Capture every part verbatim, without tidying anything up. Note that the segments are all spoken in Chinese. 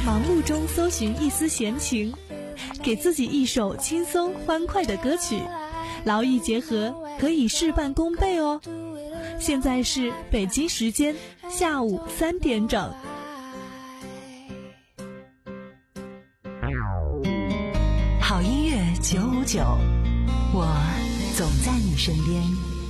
忙碌中搜寻一丝闲情，给自己一首轻松欢快的歌曲，劳逸结合，可以事半功倍哦。现在是北京时间下午三点整。 好音乐九五九，我总在你身边。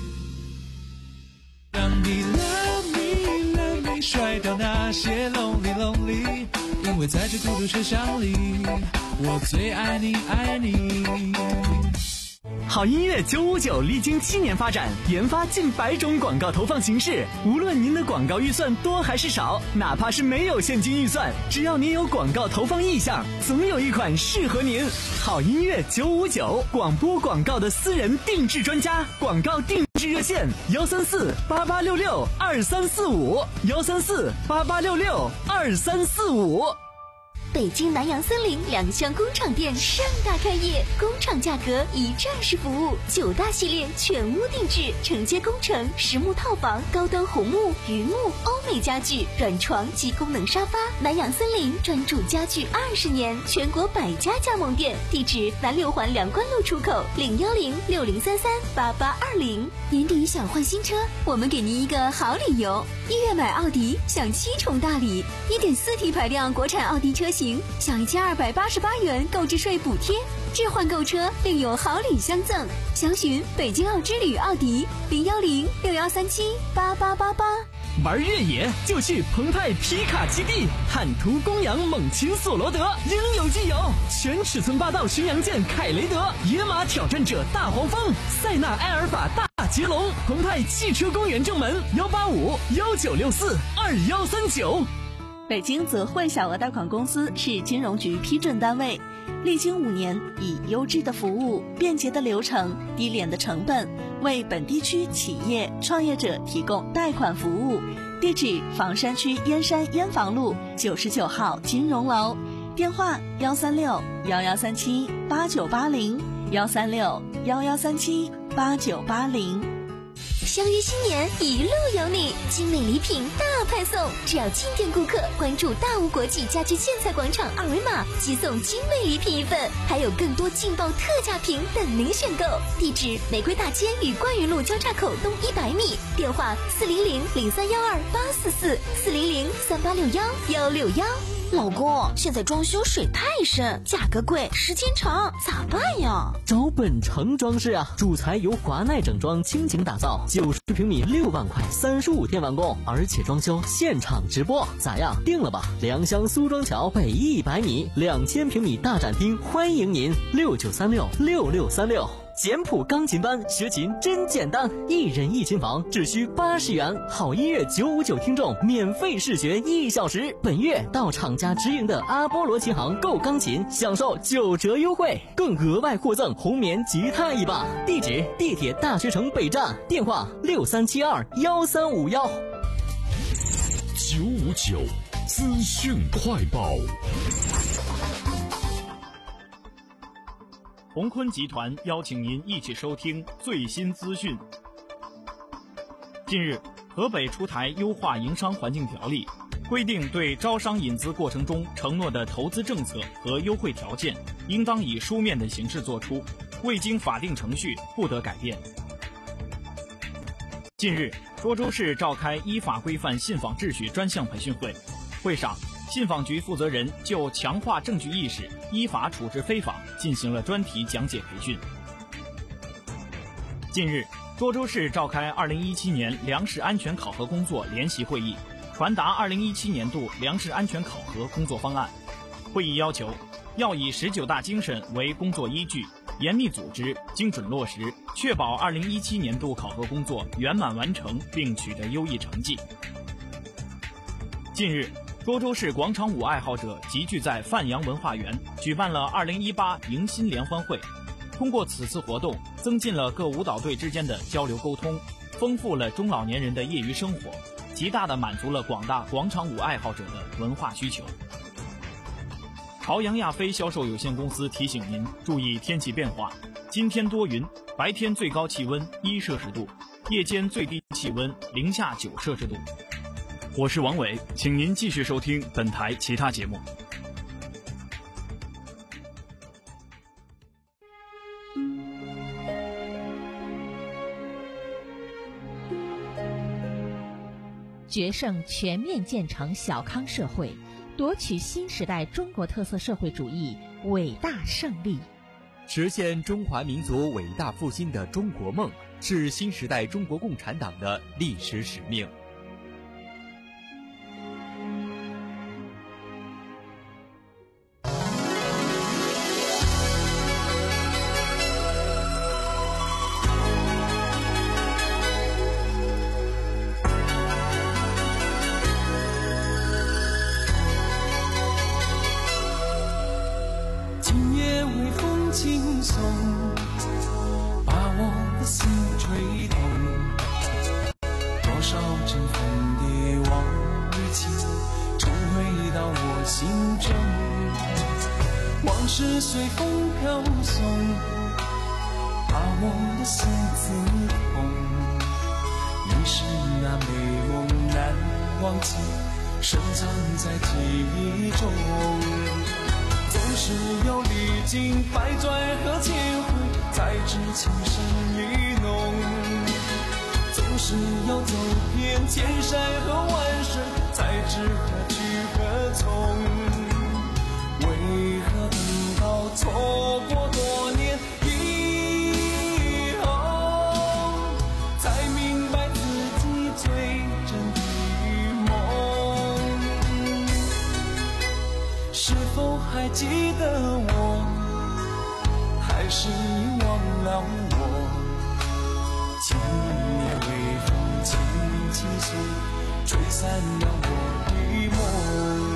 让你 love me love me 甩掉那些 lonely lonely， 因为在这孤独车厢里，我最爱你爱你。 好音乐九五九历经七年发展，研发近百种广告投放形式。无论您的广告预算多还是少，哪怕是没有现金预算，只要您有广告投放意向，总有一款适合您。好音乐九五九，广播广告的私人定制专家，广告定制热线幺三四八八六六二三四五幺三四八八六六二三四五。 北京南洋森林两厢工厂店盛大开业，工厂价格一站式服务，九大系列全屋定制，承接工程、实木套房、高端红木、榆木、欧美家具、软床及功能沙发。南洋森林专注家具二十年，全国百家加盟店，地址南六环梁关路出口，零幺零六零三三八八二零。年底想换新车，我们给您一个好理由，一月买奥迪享七重大礼，一点四 T 排量国产奥迪车型享一千二百八十八元购置税补贴，置换购车另有好礼相赠。详询北京奥之旅奥迪零幺零六幺三七八八八八。 玩越野就去澎湃皮卡基地，汉途、公羊、猛禽、索罗德，应有尽有。全尺寸霸道巡洋舰凯雷德，野马挑战者大黄蜂，塞纳埃尔法大捷龙。澎湃汽车公园正门幺八五幺九六四二幺三九。 北京泽汇小额贷款公司是金融局批准单位，历经五年，以优质的服务、便捷的流程、低廉的成本，为本地区企业创业者提供贷款服务。地址：房山区燕山燕房路九十九号金融楼，电话：幺三六幺幺三七八九八零幺三六幺幺三七八九八零。 相约新年，一路有你，精美礼品大派送，只要进店顾客关注大吴国际家居建材广场二维码，即送精美礼品一份，还有更多劲爆特价品等您选购。地址：玫瑰大街与冠云路交叉口东一百米，电话：四零零零三幺二八四四四零零三八六幺幺六幺。老公，现在装修水太深，价格贵，时间长，咋办呀？ 找本城装饰啊，主材由华奈整装倾情打造，九十平米六万块，三十五天完工，而且装修现场直播，咋样？定了吧？良乡苏庄桥北一百米，两千平米大展厅，欢迎您，六九三六六六三六。简朴钢琴班，学琴真简单，一人一琴房只需八十元。好音乐九五九听众免费试学一小时。本月到厂家直营的阿波罗琴行购钢琴，享受九折优惠，更额外获赠红棉吉他一把。地址：地铁大学城北站，电话：六三七二幺三五幺。 九五九资讯快报。 鸿坤集团邀请您一起收听最新资讯。近日，河北出台优化营商环境条例，规定对招商引资过程中承诺的投资政策和优惠条件，应当以书面的形式作出，未经法定程序不得改变。近日，涿州市召开依法规范信访秩序专项培训会，会上，信访局负责人就强化证据意识、依法处置非法进行了专题讲解培训。近日，涿州市召开二零一七年粮食安全考核工作联席会议，传达二零一七年度粮食安全考核工作方案。会议要求，要以十九大精神为工作依据，严密组织、精准落实，确保二零一七年度考核工作圆满完成并取得优异成绩。近日，涿州市广场舞爱好者集聚在范阳文化园，举办了二零一八迎新联欢会。通过此次活动，增进了各舞蹈队之间的交流沟通，丰富了中老年人的业余生活，极大地满足了广大广场舞爱好者的文化需求。朝阳亚飞销售有限公司提醒您注意天气变化，今天多云，白天最高气温一摄氏度，夜间最低气温零下九摄氏度。我是王伟，请您继续收听本台其他节目。 决胜全面建成小康社会，夺取新时代中国特色社会主义伟大胜利。 实现中华民族伟大复兴的中国梦，是新时代中国共产党的历史使命。 轻松，把我的心吹动，多少阵风蝶往日情，重回到我心中。往事随风飘送，把我的心刺痛。你是那美梦难忘记，深藏在记忆中。总是有历经百转和千回，才知情深意浓。总是要走遍千山和万水，才知何去何从。为何等到错过多年以后，才明白自己最真的梦？是否还记得我，还是遗忘了我？今夜微风轻轻送，吹散了我的梦。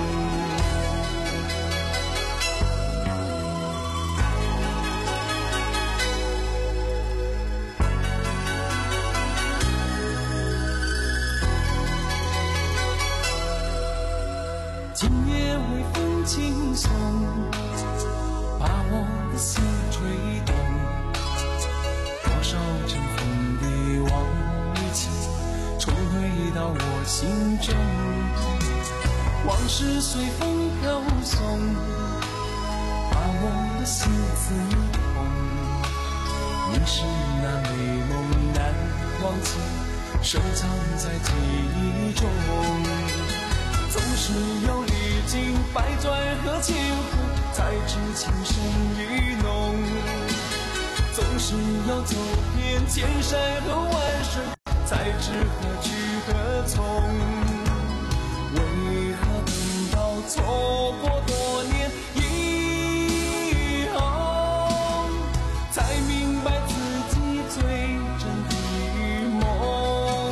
今夜微风轻送，把我的心吹动。多少阵风蝶往日情，重回到我心中。往事随风飘送，把我的心刺痛。你是那美梦难忘记，深藏在记忆中。总是要历经百转和千回，才知情深意浓。总是要走遍千山和万水，才知何去何从。为何等到错过多年以后，才明白自己最真的梦？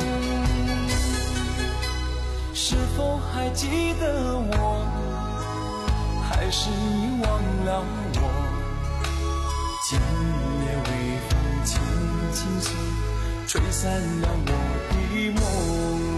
是否还记得我，还是遗忘了我？今夜微风轻轻送，吹散了我的梦。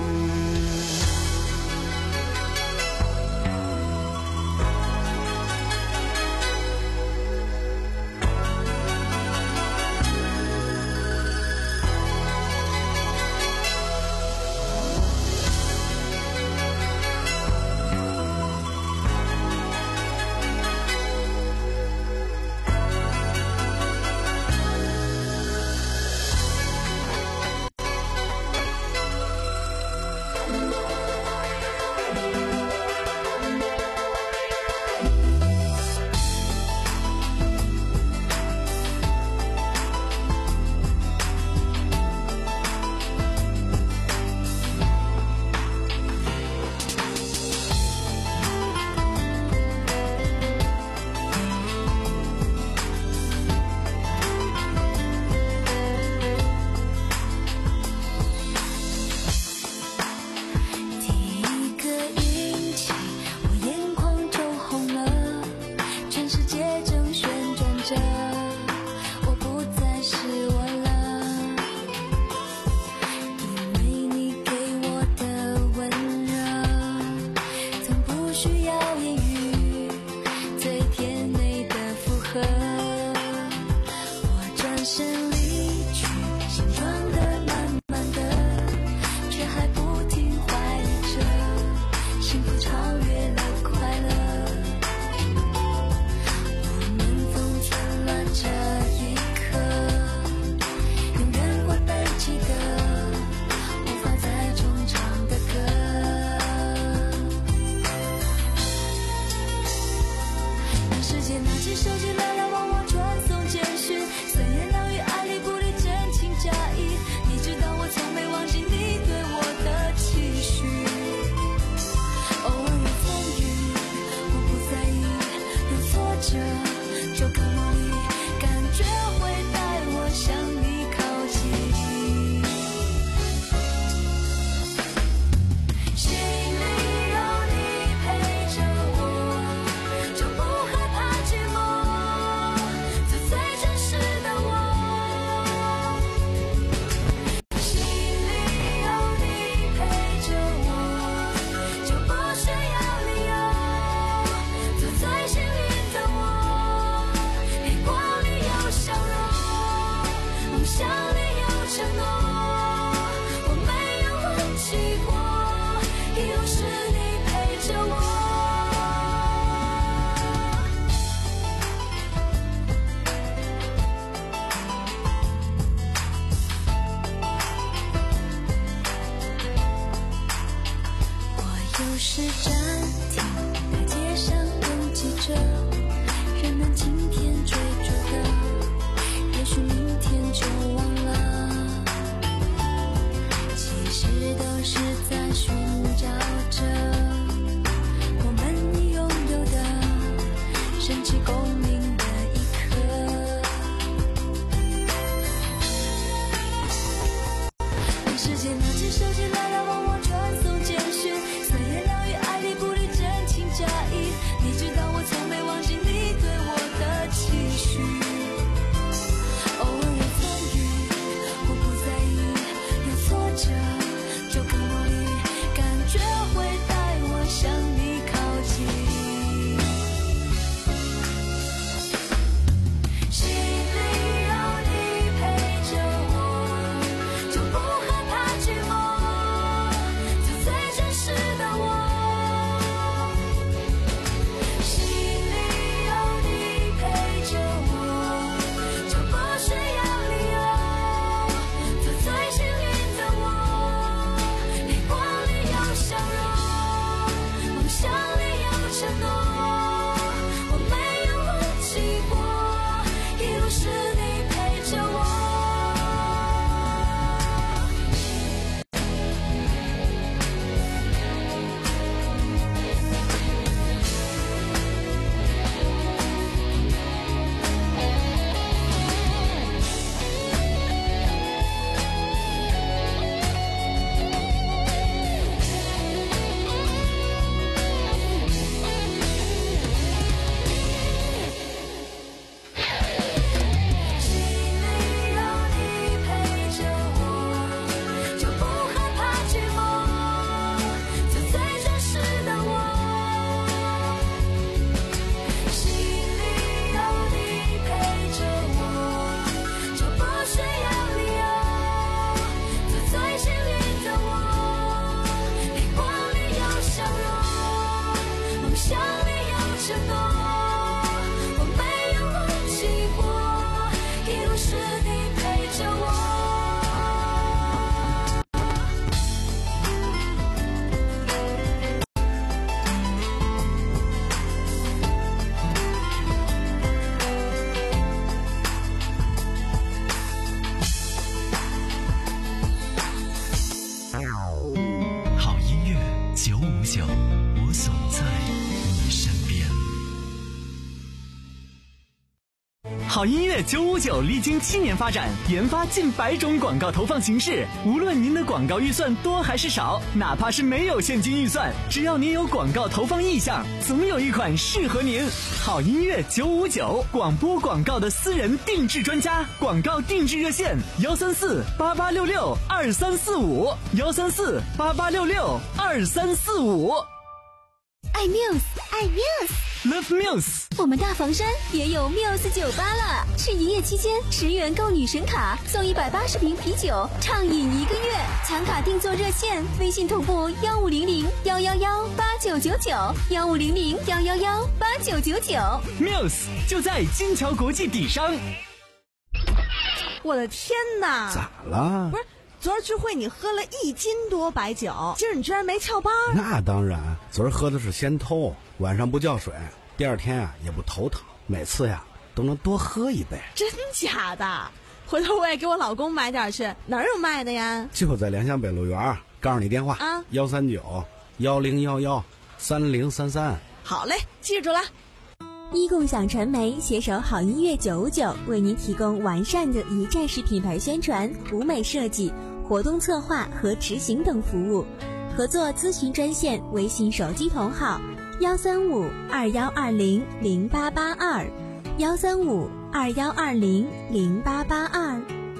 好音乐九五九历经七年发展，研发近百种广告投放形式。无论您的广告预算多还是少，哪怕是没有现金预算，只要您有广告投放意向，总有一款适合您。好音乐九五九，广播广告的私人定制专家，广告定制热线：幺三四八八六六二三四五，幺三四八八六六二三四五。 爱 Muse， 爱 Muse。Love Muse， 我们大房山也有 Muse 酒吧了。是营业期间，十元购女神卡，送一百八十瓶啤酒，畅饮一个月。抢卡定做热线，微信同步幺五零零幺幺幺八九九九，幺五零零幺幺幺八九九九。 Muse 就在金桥国际底商。 我的天哪！ 咋了？ 不是。昨儿聚会你喝了一斤多白酒，今儿你居然没翘班？ 那当然，昨儿喝的是仙偷，晚上不叫水，第二天啊也不头疼，每次呀都能多喝一杯。 真假的？回头我也给我老公买点去，哪儿有卖的呀？ 就在良乡北路园，告诉你电话啊，幺三九幺零幺幺三零三三。 好嘞，记住了。 一共享传媒携手好音乐九五九，为您提供完善的一站式品牌宣传、舞美设计、活动策划和执行等服务。合作咨询专线：微信手机同号幺三五二幺二零零八八二，幺三五二幺二零零八八二。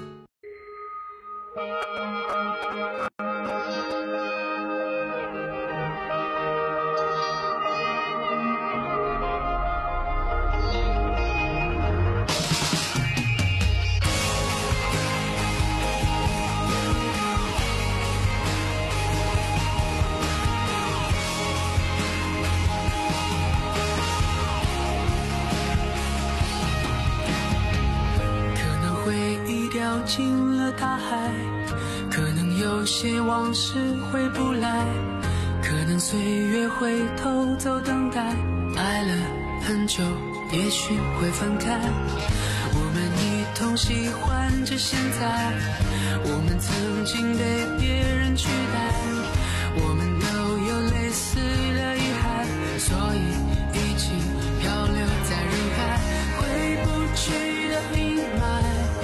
进了大海，可能有些往事回不来，可能岁月会偷走等待，爱了很久也许会分开，我们一同喜欢着现在，我们曾经被别人取代，我们都有类似的遗憾，所以一起漂流在人海，回不去的阴霾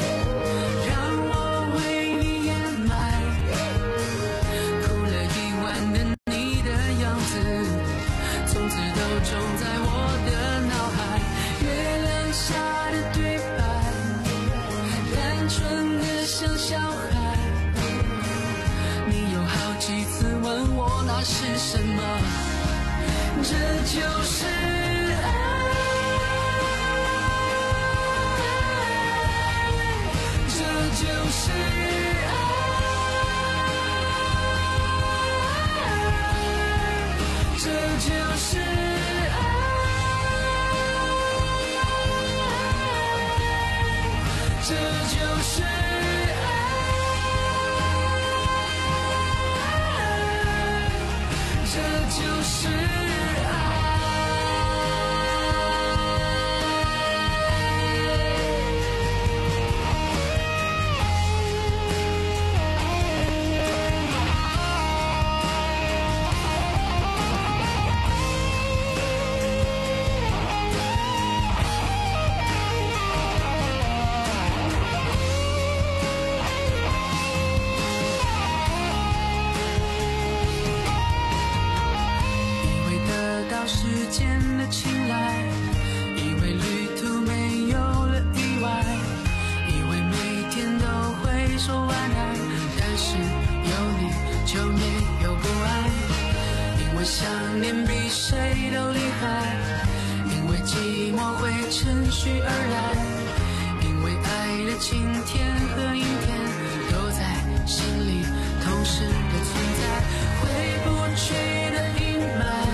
种在我的脑海，月亮下的对白，单纯的像小孩。你有好几次问我那是什么，这就是爱，这就是爱，这就是爱。这就是爱，这就是爱。时间的青睐，以为旅途没有了意外，以为每天都会说晚安，但是有你就没有不安，因为想念比谁都厉害，因为寂寞会趁虚而来，因为爱的晴天和阴天都在心里同时的存在，回不去的阴霾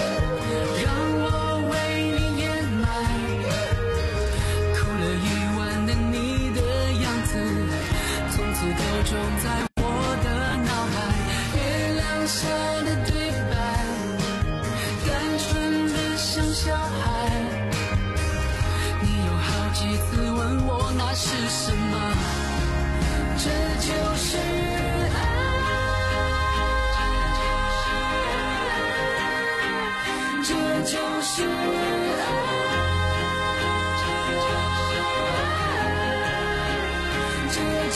都种在我的脑海，月亮下的对白，单纯的像小孩。你有好几次问我那是什么，这就是爱，这就是爱。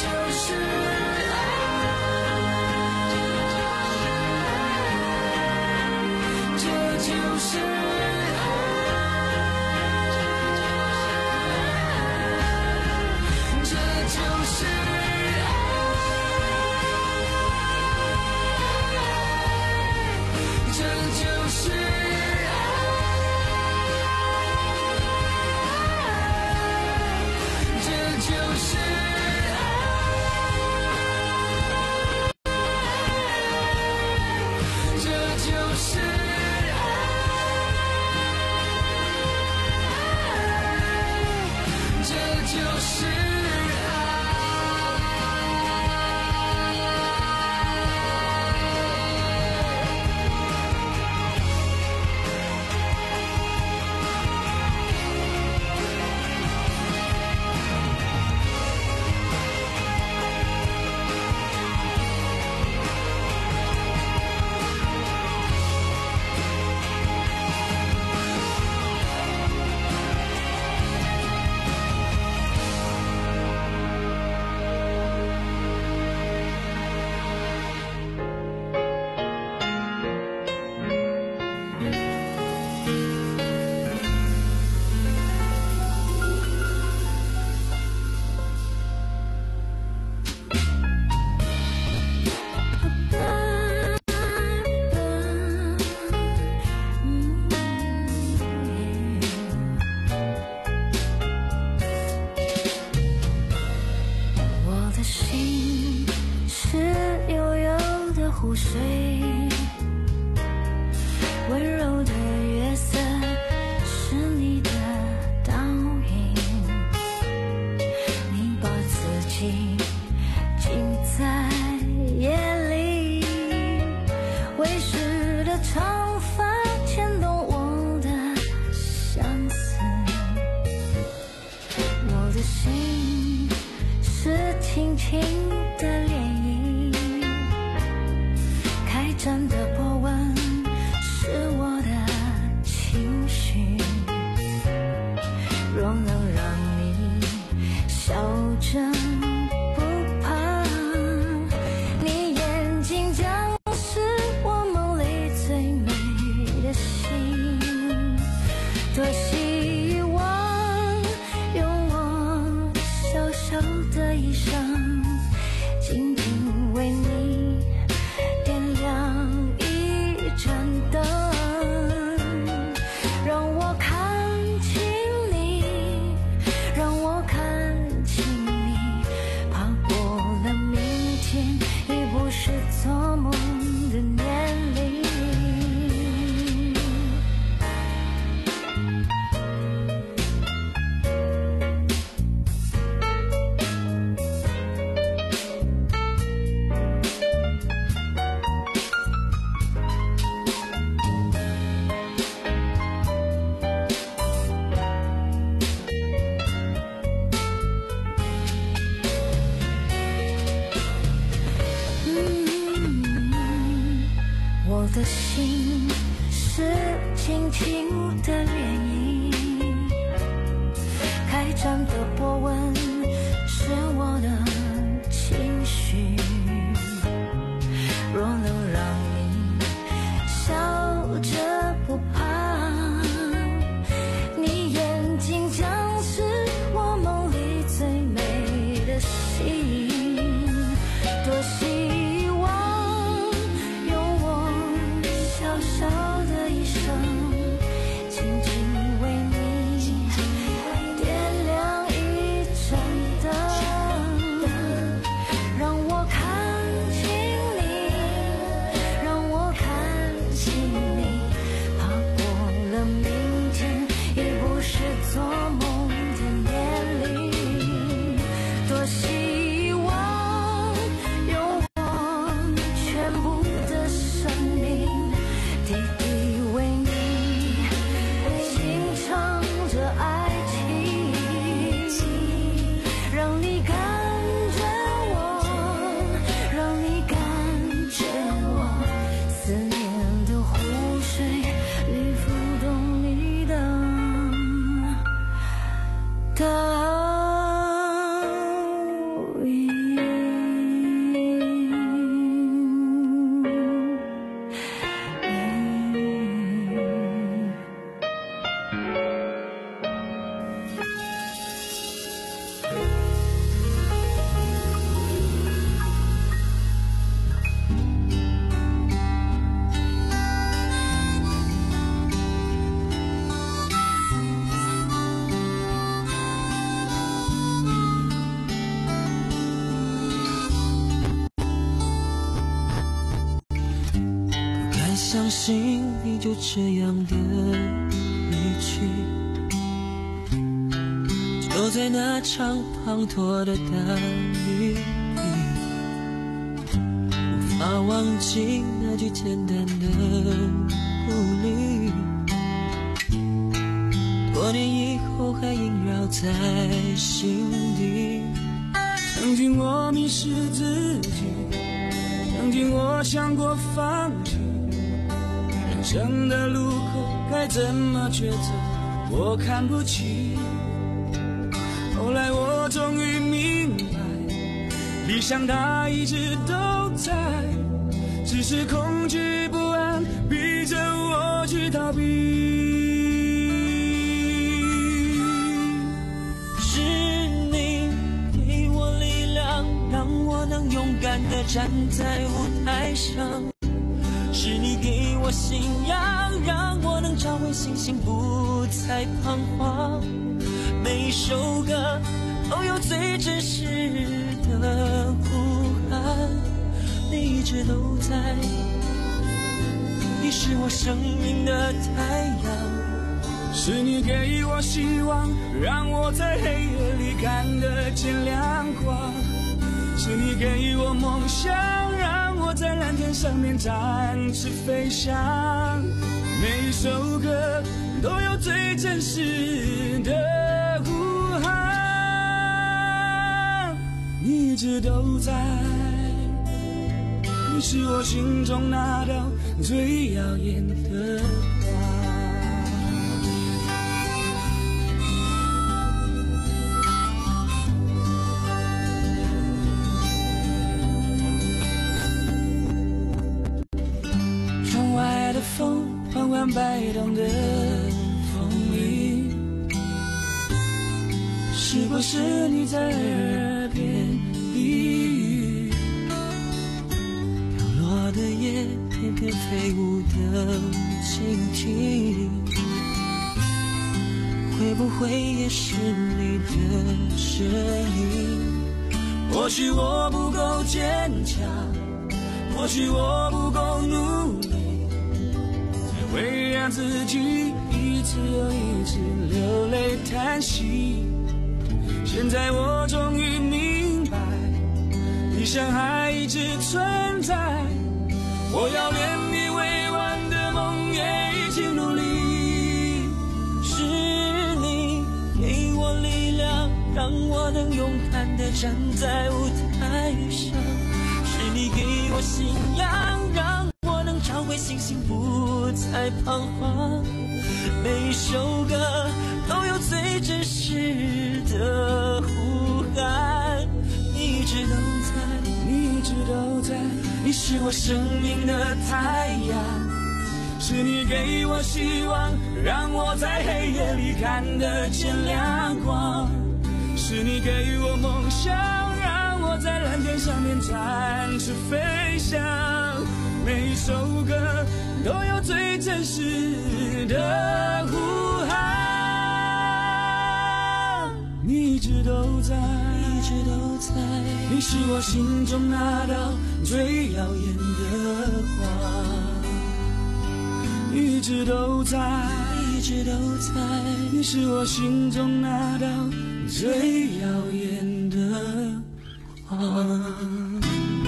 轻轻为你点亮一盏相信你就这样的离去，就在那场滂沱的大雨里，无法忘记那句简单的鼓励，多年以后还萦绕在心底。曾经我迷失自己，曾经我想过放弃，人生的路口该怎么抉择，我看不清。后来我终于明白，理想它一直都在，只是恐惧不安逼着我去逃避。是你给我力量，让我能勇敢地站在舞台上，是你给我信仰，让我能找回信心，不再彷徨。每一首歌都有最真实的呼喊，你一直都在，你是我生命的太阳，是你给我希望，让我在黑夜里看得见亮光，是你给我梦想，让我在蓝天上面展翅飞翔。每一首歌都有最真实的呼喊，你一直都在，你是我心中那道最耀眼的光。窗外的风缓缓摆动的风铃，是不是你在耳边低语？飘落的叶翩翩飞舞的蜻蜓，会不会也是你的声音？或许我不够坚强，或许我不够努力，会让自己一次又一次流泪叹息。现在我终于明白，理想还一直存在，我要连你未完的梦也一起努力。是你给我力量，让我能勇敢地站在舞台上，是你给我信仰，让我能找回信心，不再彷徨。每一首歌都有最真实的呼喊，你一直都在，你一直都在，你是我生命的太阳，是你给我希望，让我在黑夜里看得见亮光，是你给我梦想，让我在蓝天上面展翅飞翔。每一首歌都有最真实的呼喊，你一直都在，一直都在，你是我心中那道最耀眼的光，一直都在，一直都在，你是我心中那道最耀眼的光。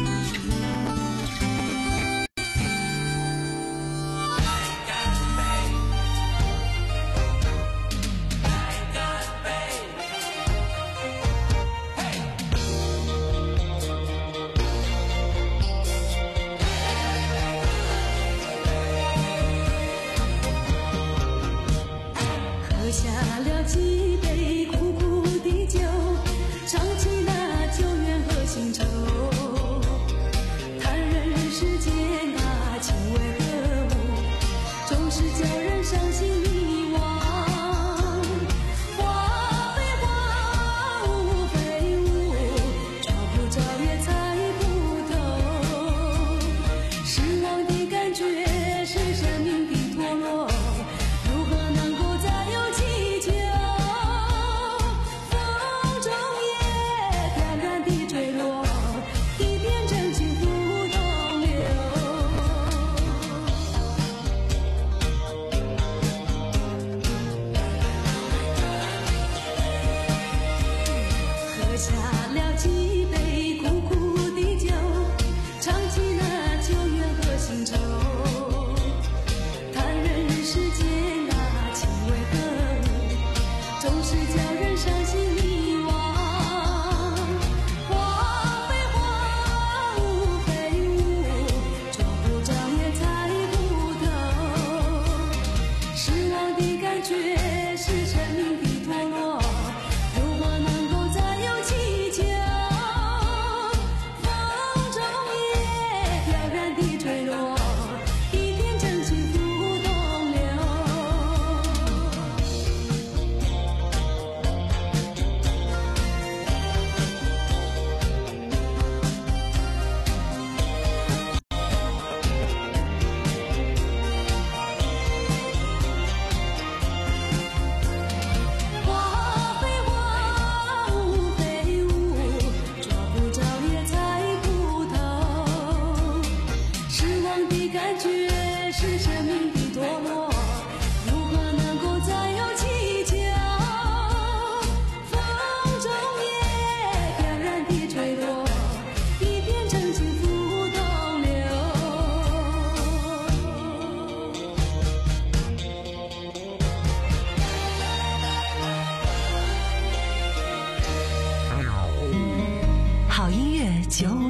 喝下了几杯苦苦的酒，唱起那旧怨和新愁。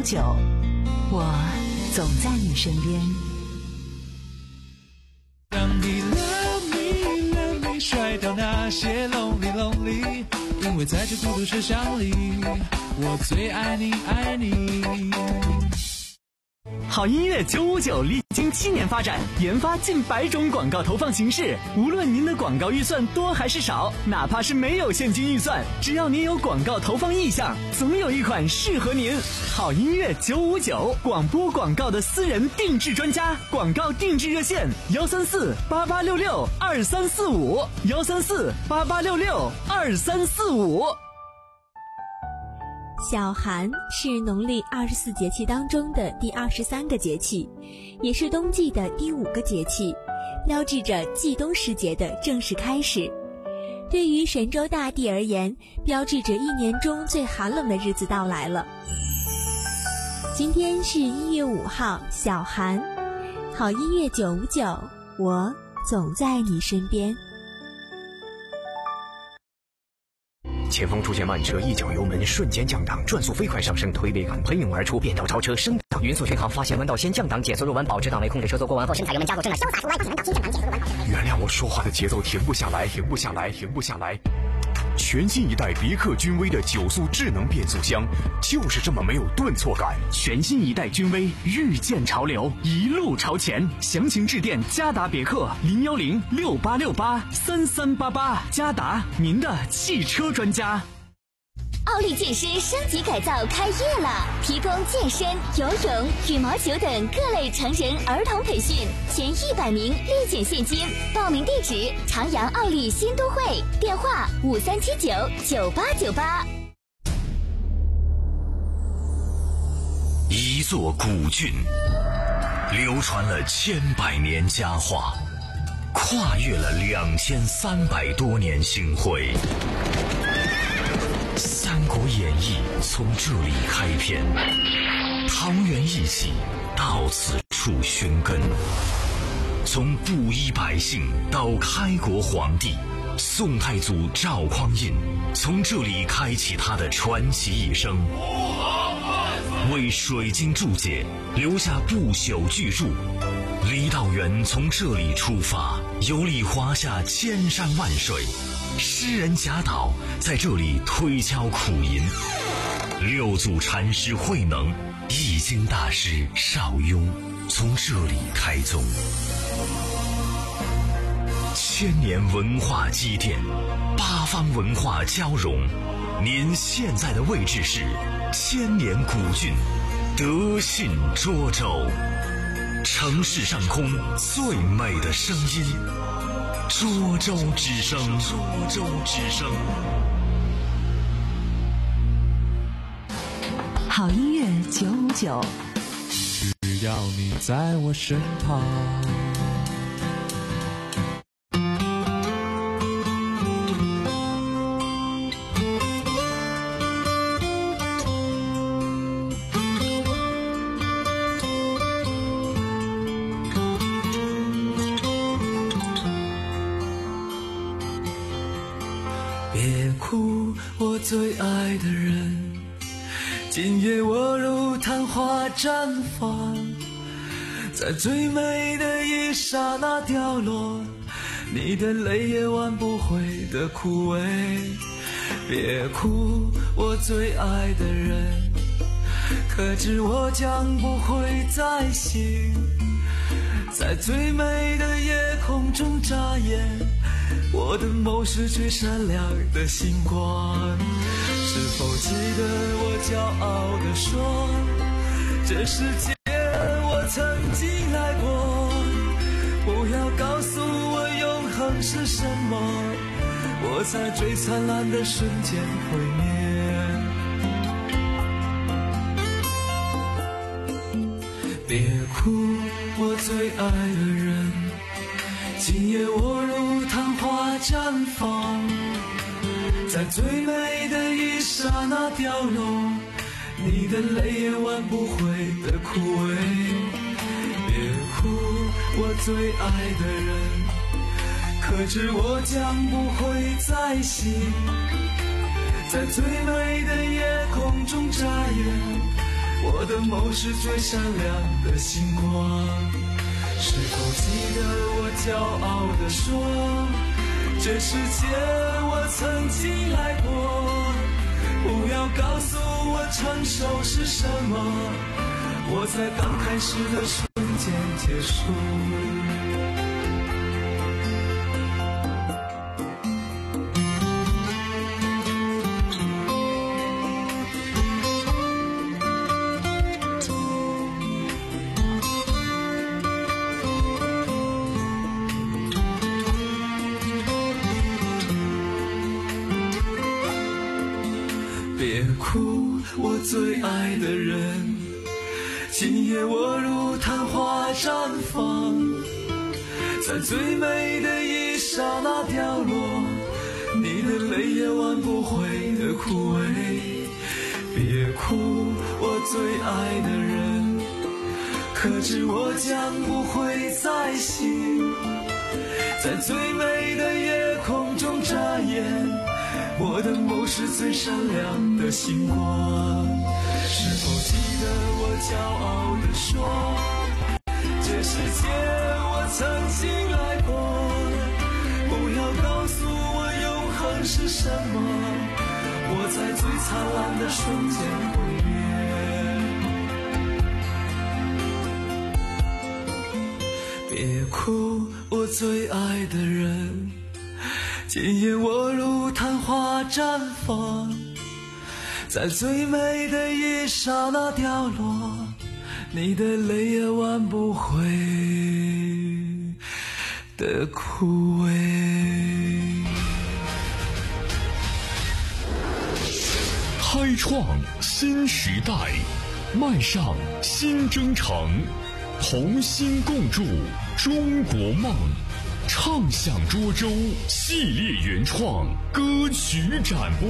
九，我总在你身边。 当你 love me love me 甩掉那些 lonely lonely， 因为在这孤独车厢里，我最爱你爱你。 好音乐九五九历经七年发展，研发近百种广告投放形式。无论您的广告预算多还是少，哪怕是没有现金预算，只要您有广告投放意向，总有一款适合您。好音乐九五九，广播广告的私人定制专家，广告定制热线：幺三四八八六六二三四五，幺三四八八六六二三四五。 小寒是农历二十四节气当中的第二十三个节气，也是冬季的第五个节气，标志着季冬时节的正式开始。对于神州大地而言，标志着一年中最寒冷的日子到来了。今天是一月五号，小寒。好音乐九五九，我总在你身边。 前方出现慢车，一脚油门瞬间降档，转速飞快上升，推背感喷涌而出，变道超车升档，匀速巡航，发现弯道先降档，减速入弯，保持档位，控制车速过弯后，深踩油门加速，正的潇洒出弯，减弯道先降档，减速入弯，保持档位。原谅我说话的节奏停不下来，停不下来，停不下来。全新一代别克君威的九速智能变速箱，就是这么没有顿挫感。 全新一代君威，遇见潮流，一路朝前。详情致电嘉达别克零幺零六八六八三三八八，嘉达，您的汽车专家。 奥利健身升级改造开业了，提供健身、游泳、羽毛球等各类成人、儿童培训，前一百名立减现金。报名地址：长阳奥利新都会，电话五三七九九八九八。 一座古郡，流传了千百年佳话，跨越了两千三百多年星辉。《三国演义》从这里开篇，桃园义气到此处寻根。从布衣百姓到开国皇帝，宋太祖赵匡胤从这里开启他的传奇一生，为水晶注解留下不朽巨著。李道元从这里出发，游历华夏千山万水。诗人贾岛在这里推敲苦吟，六祖禅师慧能、易经大师邵雍从这里开宗。千年文化积淀，八方文化交融。您现在的位置是千年古郡德信涿州，城市上空最美的声音。涿州之声，涿州之声。 好音乐九五九， 只要你在我身旁。别哭，我最爱的人，今夜我如昙花绽放，在最美的一刹那掉落，你的泪也挽不回的枯萎。别哭，我最爱的人，可知我将不会再醒，在最美的夜空中眨眼，我的眸是最闪亮的星光。是否记得我骄傲地说，这世界我曾经来过，不要告诉我永恒是什么，我在最灿烂的瞬间毁灭。别哭，我最爱的人，今夜我如昙花绽放，在最美的一刹那掉落，你的泪也挽不回的枯萎。别哭，我最爱的人，可知我将不会再醒，在最美的夜空中眨眼， 我的梦是最闪亮的星光。是否记得我骄傲地说，这世界我曾经来过？不要告诉我成熟是什么，我在刚开始的瞬间结束。别哭，我最爱的人，今夜我如昙花绽放，在最美的一刹那掉落，你的泪也挽不回的枯萎。别哭，我最爱的人，可知我将不会再醒，在最美的夜空中眨眼，我的梦是最闪亮的星光。是否记得我骄傲地说，这世界我曾经来过？不要告诉我永恒是什么，我在最灿烂的瞬间毁灭。别哭，我最爱的人，今夜我如昙花绽放，在最美的一刹那掉落，你的泪也挽不回的枯萎。 开创新时代，迈上新征程，同心共筑中国梦。畅享涿州系列原创歌曲展播。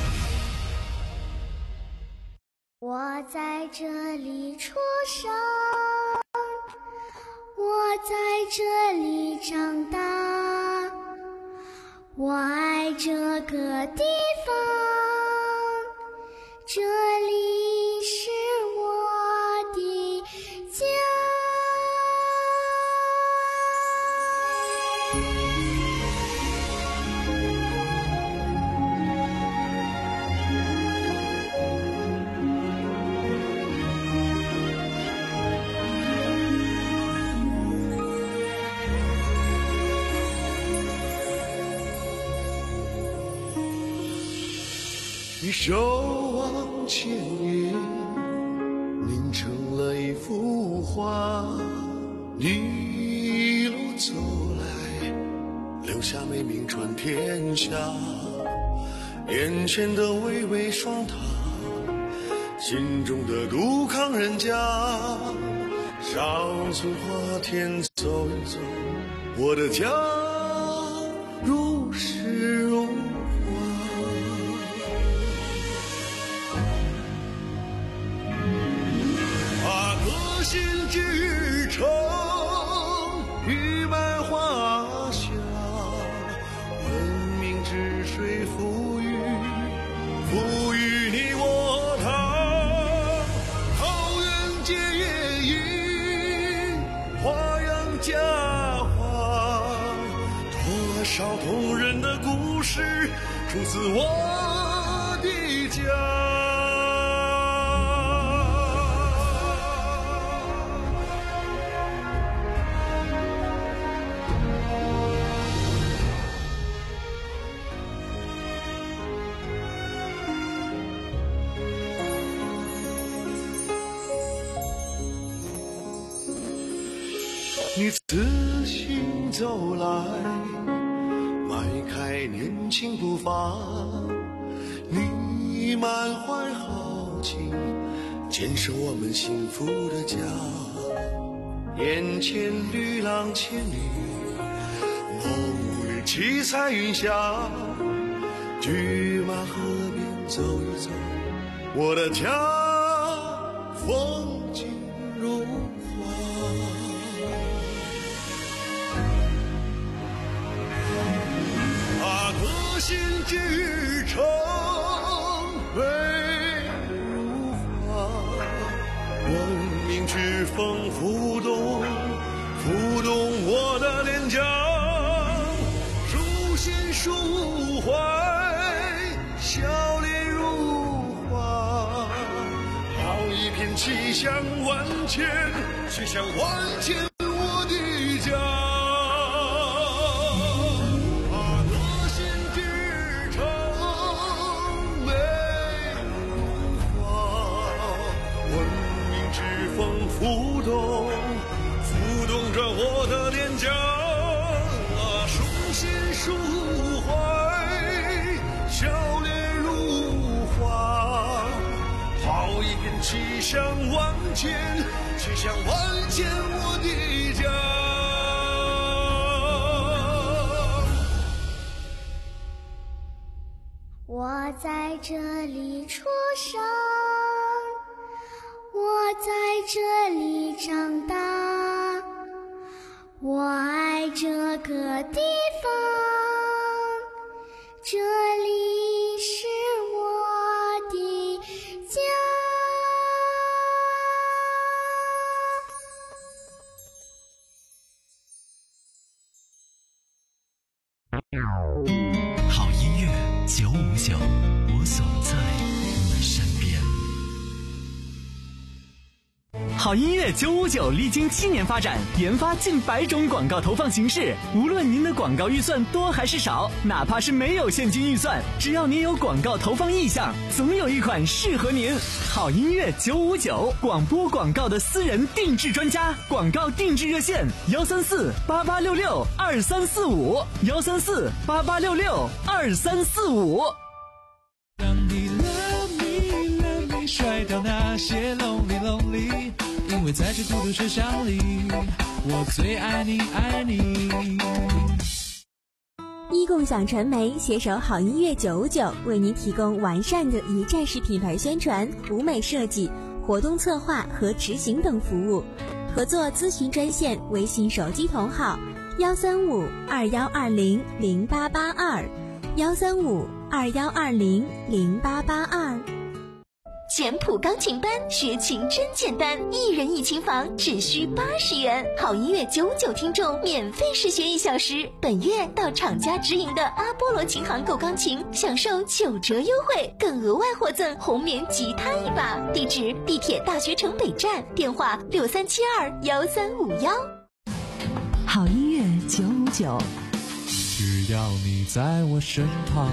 我在这里出生，我在这里长大，我爱这个地方，这里是我的家。 一手往前引，凝成了一幅画。你一路走来，留下美名传天下。眼前的巍巍双塔，心中的杜康人家。上村花田走一走，我的家如诗如心之城，玉满华夏，文明之水赋予，赋予你我他。桃源结义，花样佳话，多少动人的故事出自我的家。你自行走来，迈开年轻步伐，你满怀豪情，坚守我们幸福的家。眼前绿浪千里，梦里七彩云霞，拒马河边走一走，我的家风景如革新之城美如画， 文明之风浮动，浮动我的脸颊，如心抒怀，笑脸如花，好一片气象万千，气象万千我的家。浮动，浮动着我的脸颊，啊，舒心抒怀，笑脸如花，好一片气象万千，气象万千我的家。 我在这里出生，我在这里长大，我爱这个地方，这里是我的家。 好音乐九五九，我总在你身边。 好音乐九五九历经七年发展，研发近百种广告投放形式。无论您的广告预算多还是少，哪怕是没有现金预算，只要您有广告投放意向，总有一款适合您。好音乐九五九，广播广告的私人定制专家，广告定制热线：幺三四八八六六二三四五，幺三四八八六六二三四五。 让你 love me love me， 甩掉那些 lonely lonely。因为在这孤独车厢里，我最爱你爱你。 一共享传媒携手好音乐九五九，为您提供完善的一站式品牌宣传、舞美设计、活动策划和执行等服务。合作咨询专线：微信手机同号幺三五二幺二零零八八二，幺三五二幺二零零八八二。 简谱钢琴班，学琴真简单，一人一琴房只需八十元。好音乐九五九听众免费试学一小时，本月到厂家直营的阿波罗琴行购钢琴，享受九折优惠，更额外获赠红棉吉他一把。地址：地铁大学城北站，电话六三七二幺三五幺。 好音乐九五九， 只要你在我身旁。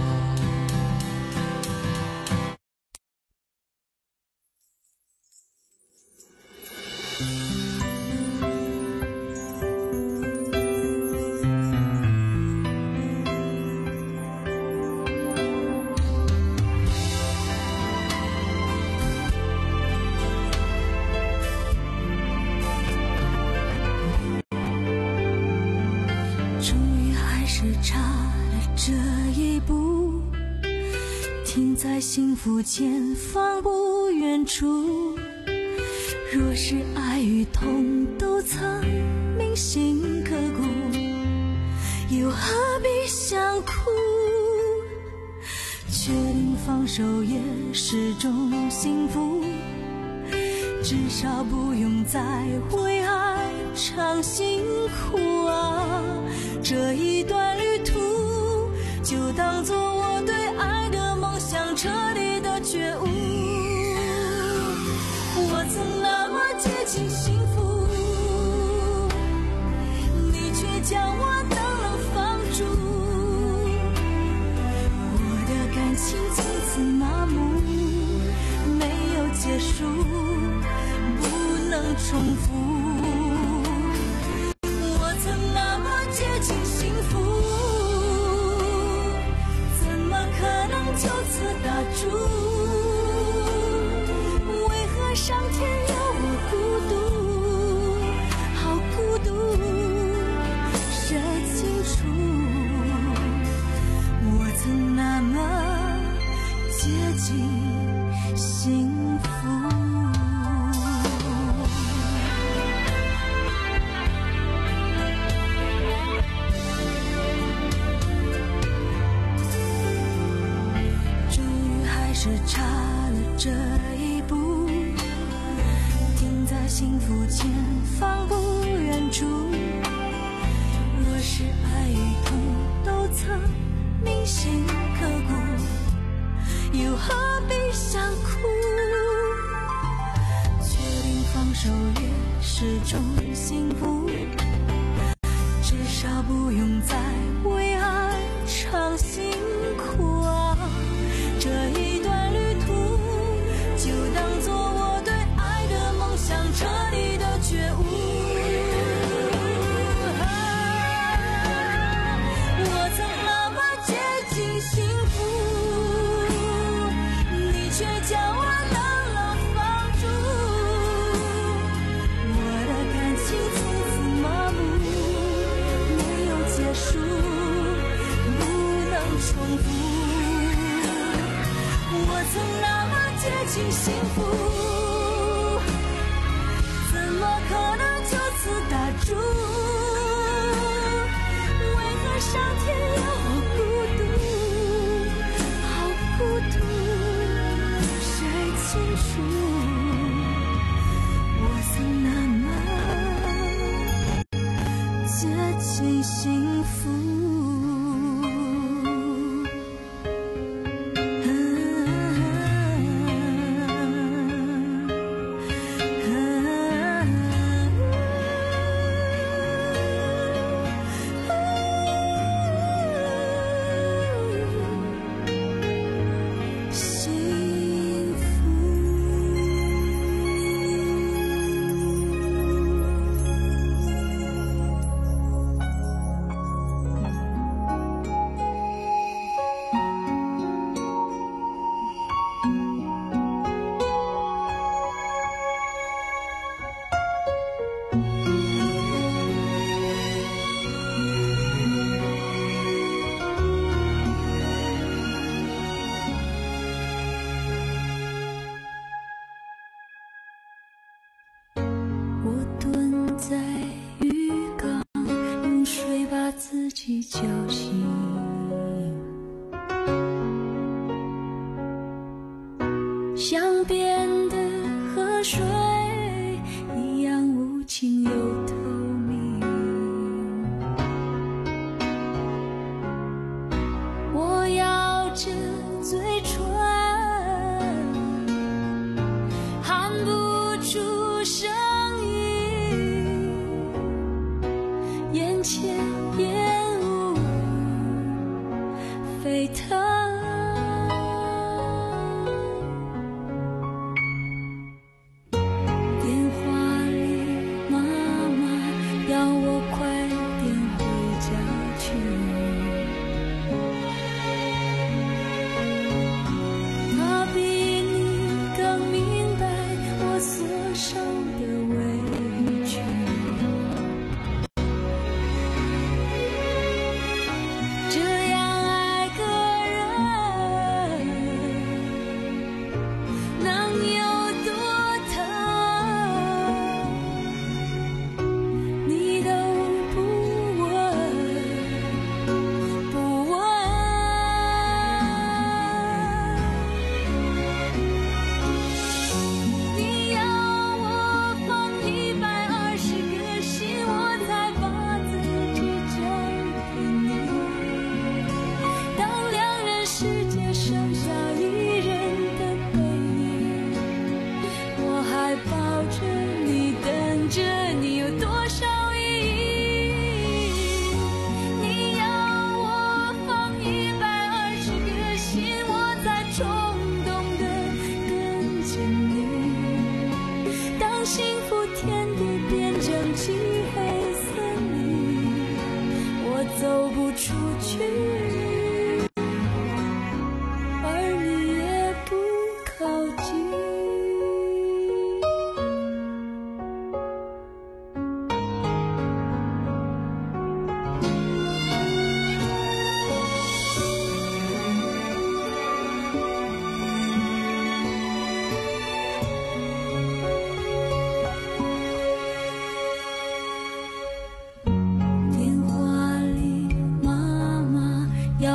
幸福前方不远处，若是爱与痛都曾铭心刻骨，又何必想哭？确定放手也是种幸福，至少不用再为爱尝辛苦啊。这一段旅途就当作我对爱的梦想彻底的觉悟。我曾那么接近幸福，你却将我冷冷放逐。我的感情从此麻木，没有结束，不能重复。我曾那么接近幸福，怎么可能就此打住？为何上天要我孤独？好孤独，谁清楚？我曾那么接近幸福。 幸福前方不远处。若是爱与痛都曾铭心刻骨，又何必想哭？决定放手也是种幸福，至少不用再为爱尝辛苦啊。这一段旅途就当作我对爱的梦想彻底的觉悟。啊，我曾那么接近幸福，你却叫我冷了放逐。我的感情从此麻木，没有结束，不能重复。我曾那么接近幸福，怎么可能就此打住？为何上天要我孤独，好孤独，谁清楚？我曾那么接近幸福。叫醒，像变的河水一样无情又透明。我咬着嘴唇，喊不出声音，眼前烟雾沸腾。要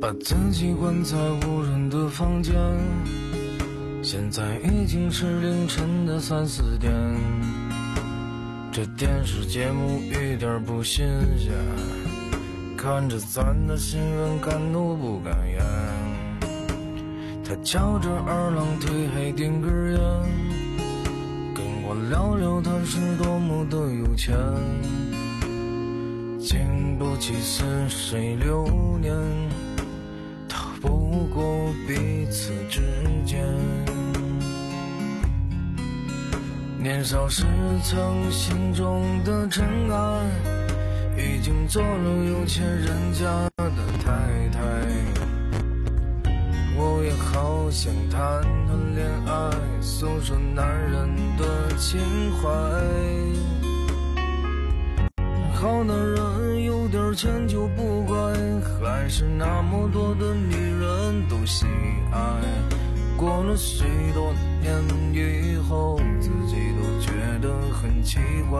把自己关在无人的房间，现在已经是凌晨的三四点，这电视节目一点不新鲜，看着咱的新闻敢怒不敢言，他翘着二郎腿还点根烟，跟我聊聊他是多么的有钱，经不起似水流年，逃不过彼此之间。年少时曾心中的真爱，已经做了有钱人家的太太。我也好想谈谈恋爱，诉说男人的情怀。好男人有点钱就不乖，还是那么多的女人都喜爱。过了许多年以后，自己都觉得很奇怪。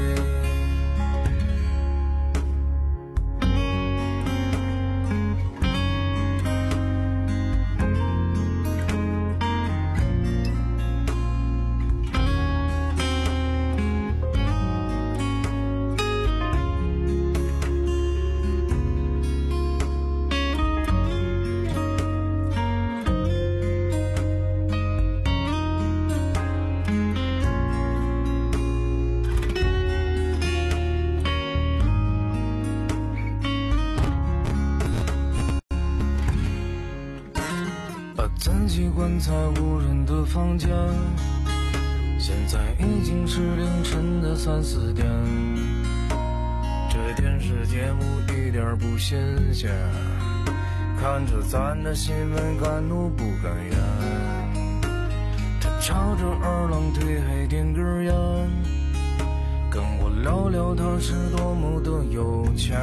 自己关在无人的房间，现在已经是凌晨的三四点，这电视节目一点不新鲜，看着咱的新闻敢怒不敢言，他翘着二郎腿还点根烟，跟我聊聊他是多么的有钱，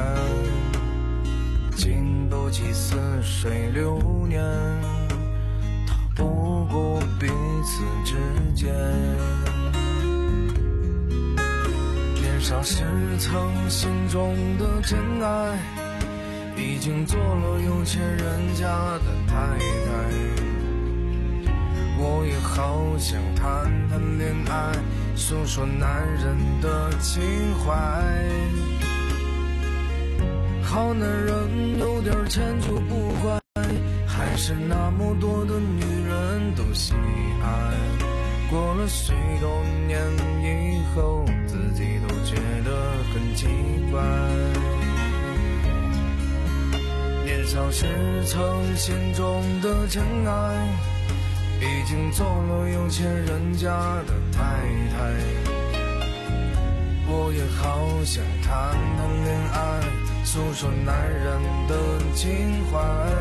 经不起似水流年，不过彼此之间。年少时曾心中的真爱，已经做了有钱人家的太太。我也好想谈谈恋爱，诉说男人的情怀。好男人有点钱就不乖，还是那么多的女人都喜爱。过了许多年以后，自己都觉得很奇怪。年少时曾心中的真爱，已经做了有钱人家的太太。我也好想谈谈恋爱，诉说男人的情怀。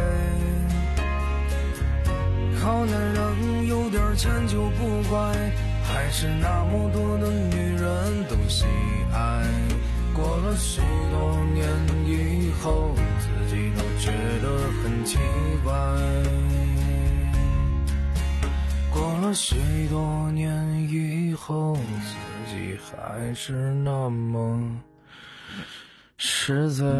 好男人有点钱就不乖，还是那么多的女人都喜爱。过了许多年以后，自己都觉得很奇怪。过了许多年以后，自己还是那么实在。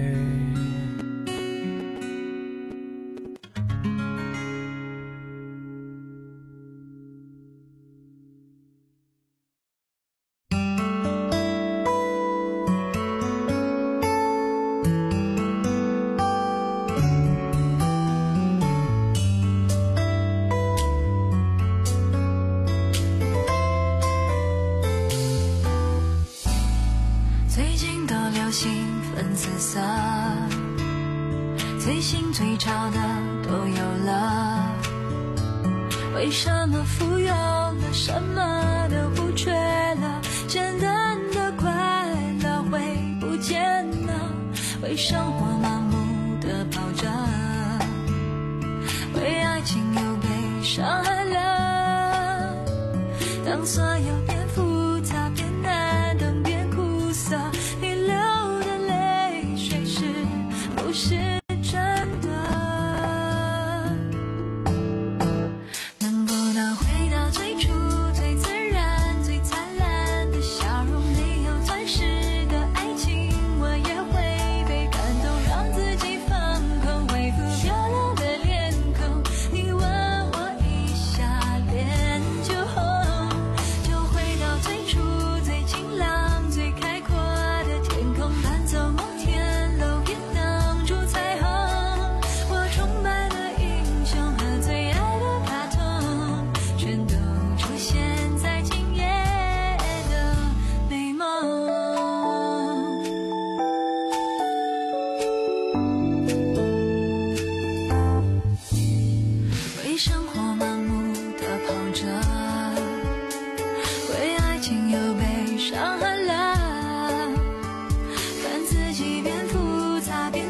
粉紫色，最新最潮的都有了。为什么富有了，什么都不缺了？简单的快乐会不见了，为生活盲目的跑着，为爱情又被伤害了。当所有变复杂，变难等，变苦涩，你流的泪水是不是真的？能不能回到最初最自然最灿烂的笑容？没有钻石的爱情，我也会被感动，让自己放空，恢复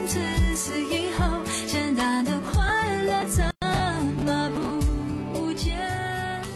自此以后。